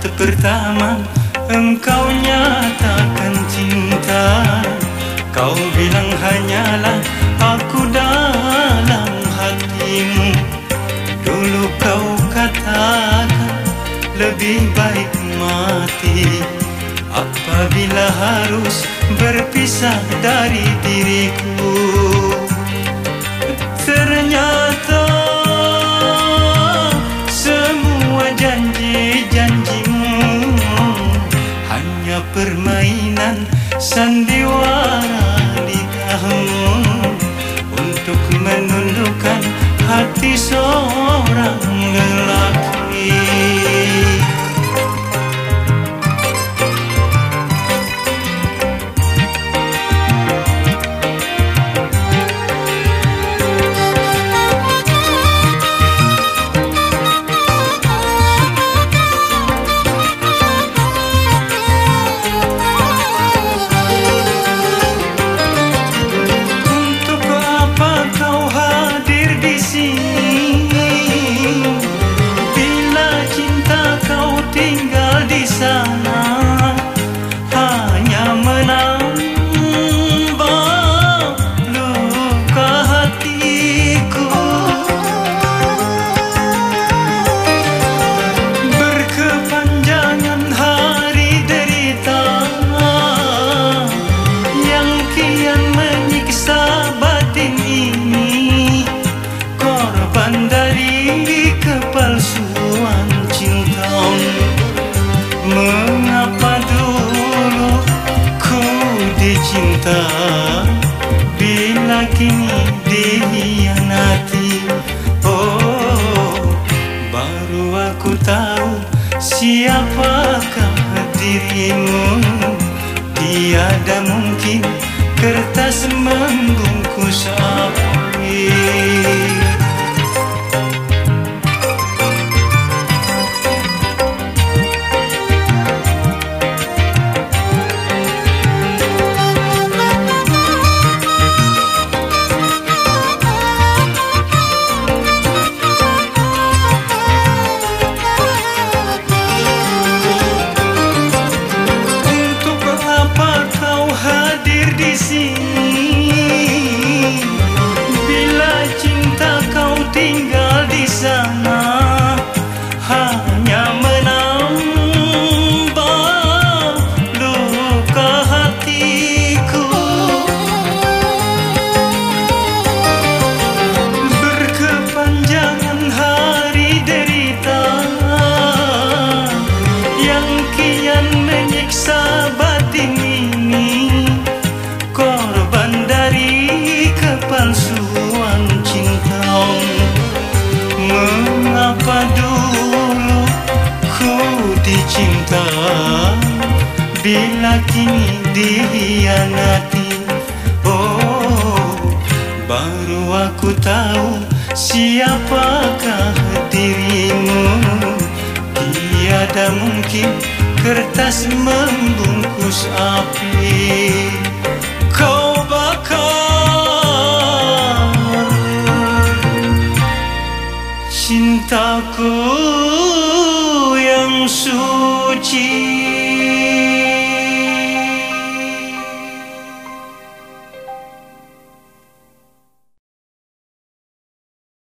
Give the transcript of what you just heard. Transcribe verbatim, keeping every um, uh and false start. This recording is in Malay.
pertama engkau nyatakan cinta, kau bilang hanyalah aku dalam hatimu. Dulu kau katakan lebih baik mati apabila harus berpisah dari diriku. Ternyata semua janji-janjimu hanya permainan sandiwara lidahmu untuk menundukkan hati seorang lelaki. Mengapa dulu ku dicinta bila kini dikhianati? Oh, baru aku tahu siapakah dirimu. Tiada mungkin kertas membungkus api. Bila cinta kau tinggal di sana, hanya menambah luka hatiku. Berkepanjangan hari derita yang kian menyiksa batin ini, korban dari kepalsuan cinta. Mengapa dulu ku dicinta bila kini dikhianati? Oh, baru aku tahu siapakah dirimu. Tiada mungkin kertas membungkus api. Kau bakar cintaku yang suci.